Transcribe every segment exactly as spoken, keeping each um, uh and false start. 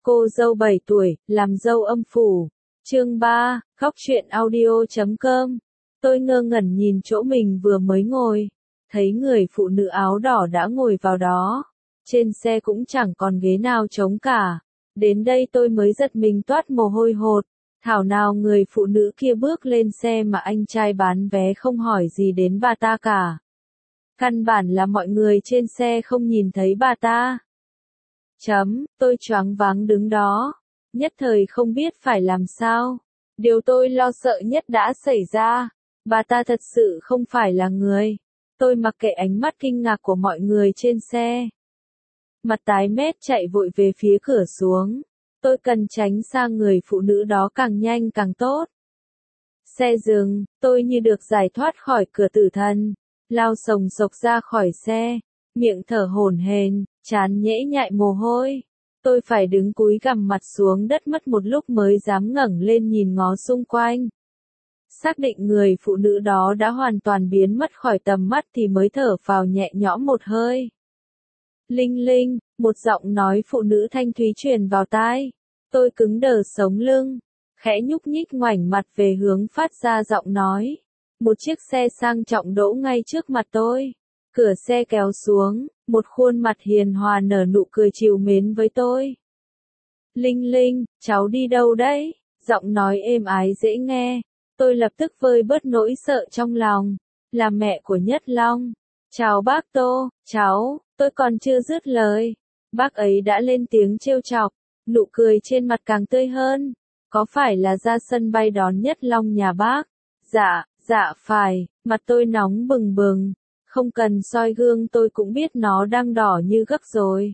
Cô dâu bảy tuổi, làm dâu âm phủ. Chương ba, khóc chuyện audio chấm com. Tôi ngơ ngẩn nhìn chỗ mình vừa mới ngồi. Thấy người phụ nữ áo đỏ đã ngồi vào đó. Trên xe cũng chẳng còn ghế nào trống cả. Đến đây tôi mới giật mình toát mồ hôi hột. Thảo nào người phụ nữ kia bước lên xe mà anh trai bán vé không hỏi gì đến bà ta cả. Căn bản là mọi người trên xe không nhìn thấy bà ta. Chấm, tôi choáng váng đứng đó. Nhất thời không biết phải làm sao. Điều tôi lo sợ nhất đã xảy ra. Bà ta thật sự không phải là người. Tôi mặc kệ ánh mắt kinh ngạc của mọi người trên xe. Mặt tái mét chạy vội về phía cửa xuống. Tôi cần tránh xa người phụ nữ đó càng nhanh càng tốt. Xe dừng, tôi như được giải thoát khỏi cửa tử thần. Lao sồng sộc ra khỏi xe. Miệng thở hổn hển, trán nhễ nhại mồ hôi. Tôi phải đứng cúi gằm mặt xuống đất mất một lúc mới dám ngẩng lên nhìn ngó xung quanh. Xác định người phụ nữ đó đã hoàn toàn biến mất khỏi tầm mắt thì mới thở phào nhẹ nhõm một hơi. Linh linh, một giọng nói phụ nữ thanh thúy truyền vào tai. Tôi cứng đờ sống lưng, khẽ nhúc nhích ngoảnh mặt về hướng phát ra giọng nói. Một chiếc xe sang trọng đỗ ngay trước mặt tôi. Cửa xe kéo xuống, một khuôn mặt hiền hòa nở nụ cười trìu mến với tôi. Linh linh, cháu đi đâu đấy? Giọng nói êm ái dễ nghe. Tôi lập tức vơi bớt nỗi sợ trong lòng. Là mẹ của Nhất Long. Chào bác Tô, cháu, tôi còn chưa dứt lời. Bác ấy đã lên tiếng trêu chọc, nụ cười trên mặt càng tươi hơn. Có phải là ra sân bay đón Nhất Long nhà bác? Dạ, dạ phải, mặt tôi nóng bừng bừng. Không cần soi gương tôi cũng biết nó đang đỏ như gấc rồi.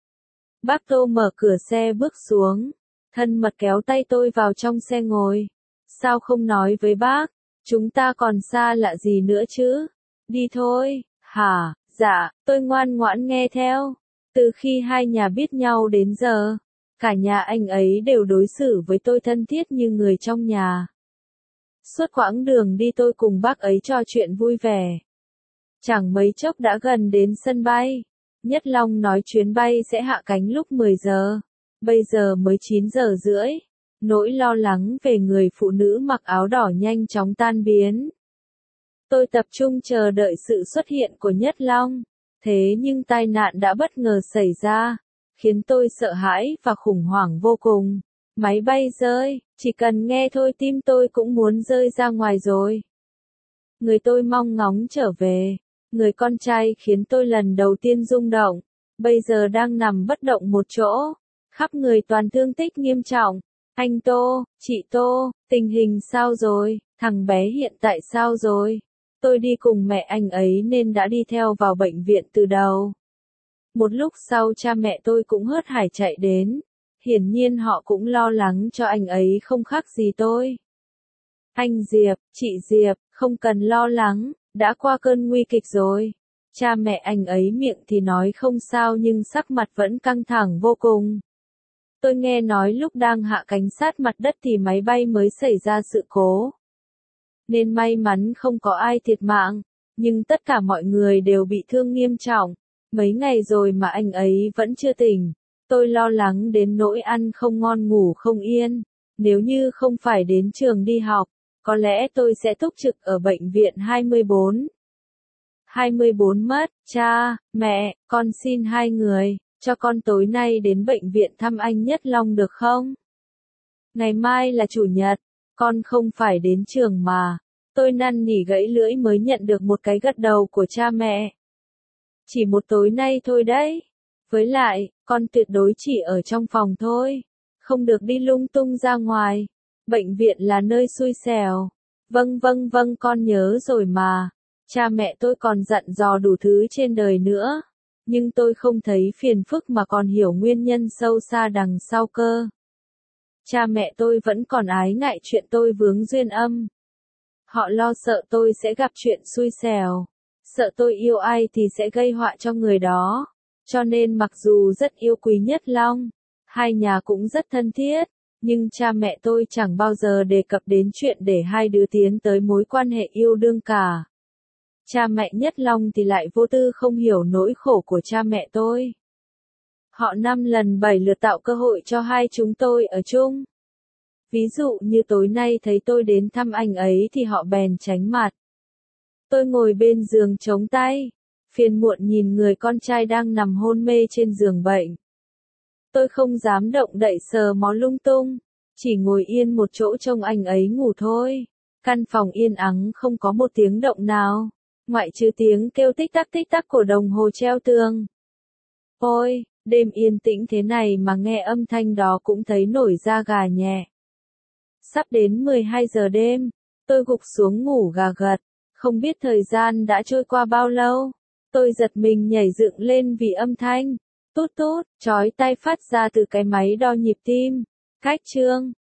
Bác Tô mở cửa xe bước xuống. Thân mật kéo tay tôi vào trong xe ngồi. Sao không nói với bác? Chúng ta còn xa lạ gì nữa chứ? Đi thôi. Hả? Dạ, tôi ngoan ngoãn nghe theo. Từ khi hai nhà biết nhau đến giờ, cả nhà anh ấy đều đối xử với tôi thân thiết như người trong nhà. Suốt quãng đường đi tôi cùng bác ấy trò chuyện vui vẻ. Chẳng mấy chốc đã gần đến sân bay. Nhất Long nói chuyến bay sẽ hạ cánh lúc mười giờ. Bây giờ mới chín giờ rưỡi. Nỗi lo lắng về người phụ nữ mặc áo đỏ nhanh chóng tan biến. Tôi tập trung chờ đợi sự xuất hiện của Nhất Long. Thế nhưng tai nạn đã bất ngờ xảy ra, khiến tôi sợ hãi và khủng hoảng vô cùng. Máy bay rơi, chỉ cần nghe thôi tim tôi cũng muốn rơi ra ngoài rồi. Người tôi mong ngóng trở về, người con trai khiến tôi lần đầu tiên rung động, bây giờ đang nằm bất động một chỗ, khắp người toàn thương tích nghiêm trọng. Anh Tô, chị Tô, tình hình sao rồi, thằng bé hiện tại sao rồi? Tôi đi cùng mẹ anh ấy nên đã đi theo vào bệnh viện từ đầu. Một lúc sau cha mẹ tôi cũng hớt hải chạy đến. Hiển nhiên họ cũng lo lắng cho anh ấy không khác gì tôi. Anh Diệp, chị Diệp, không cần lo lắng, đã qua cơn nguy kịch rồi. Cha mẹ anh ấy miệng thì nói không sao nhưng sắc mặt vẫn căng thẳng vô cùng. Tôi nghe nói lúc đang hạ cánh sát mặt đất thì máy bay mới xảy ra sự cố. Nên may mắn không có ai thiệt mạng, nhưng tất cả mọi người đều bị thương nghiêm trọng. Mấy ngày rồi mà anh ấy vẫn chưa tỉnh. Tôi lo lắng đến nỗi ăn không ngon ngủ không yên. Nếu như không phải đến trường đi học, có lẽ tôi sẽ túc trực ở bệnh viện hai mươi bốn. hai mươi bốn mất, cha, mẹ, con xin hai người, cho con tối nay đến bệnh viện thăm anh Nhất Long được không? Ngày mai là chủ nhật, con không phải đến trường mà. Tôi năn nỉ gãy lưỡi mới nhận được một cái gật đầu của cha mẹ. Chỉ một tối nay thôi đấy. Với lại, con tuyệt đối chỉ ở trong phòng thôi. Không được đi lung tung ra ngoài. Bệnh viện là nơi xui xẻo. Vâng vâng vâng con nhớ rồi mà. Cha mẹ tôi còn dặn dò đủ thứ trên đời nữa. Nhưng tôi không thấy phiền phức mà còn hiểu nguyên nhân sâu xa đằng sau cơ. Cha mẹ tôi vẫn còn ái ngại chuyện tôi vướng duyên âm. Họ lo sợ tôi sẽ gặp chuyện xui xẻo. Sợ tôi yêu ai thì sẽ gây họa cho người đó. Cho nên mặc dù rất yêu quý Nhất Long, hai nhà cũng rất thân thiết, nhưng cha mẹ tôi chẳng bao giờ đề cập đến chuyện để hai đứa tiến tới mối quan hệ yêu đương cả. Cha mẹ Nhất Long thì lại vô tư không hiểu nỗi khổ của cha mẹ tôi. Họ năm lần bảy lượt tạo cơ hội cho hai chúng tôi ở chung. Ví dụ như tối nay thấy tôi đến thăm anh ấy thì họ bèn tránh mặt. Tôi ngồi bên giường chống tay, phiền muộn nhìn người con trai đang nằm hôn mê trên giường bệnh. Tôi không dám động đậy sờ mó lung tung, chỉ ngồi yên một chỗ trông anh ấy ngủ thôi. Căn phòng yên ắng không có một tiếng động nào, ngoại trừ tiếng kêu tích tắc tích tắc của đồng hồ treo tường. Ôi, đêm yên tĩnh thế này mà nghe âm thanh đó cũng thấy nổi da gà nhẹ. Sắp đến mười hai giờ đêm, tôi gục xuống ngủ gà gật, không biết thời gian đã trôi qua bao lâu. Tôi giật mình nhảy dựng lên vì âm thanh tút tút, chói tai phát ra từ cái máy đo nhịp tim. Cách chương